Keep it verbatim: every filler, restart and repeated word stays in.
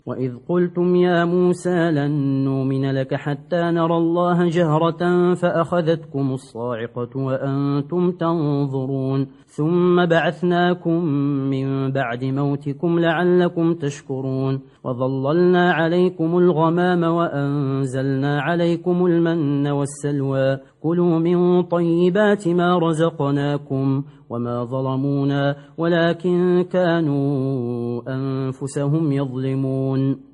وإذ قلتم يا موسى لن نؤمن لك حتى نرى الله جهرة فأخذتكم الصاعقة وأنتم تنظرون ثم بعثناكم من بعد موتكم لعلكم تشكرون وظللنا عليكم الغمام وأنزلنا عليكم المن والسلوى كلوا من طيبات ما رزقناكم وما ظلمونا ولكن كانوا أنفسهم يظلمون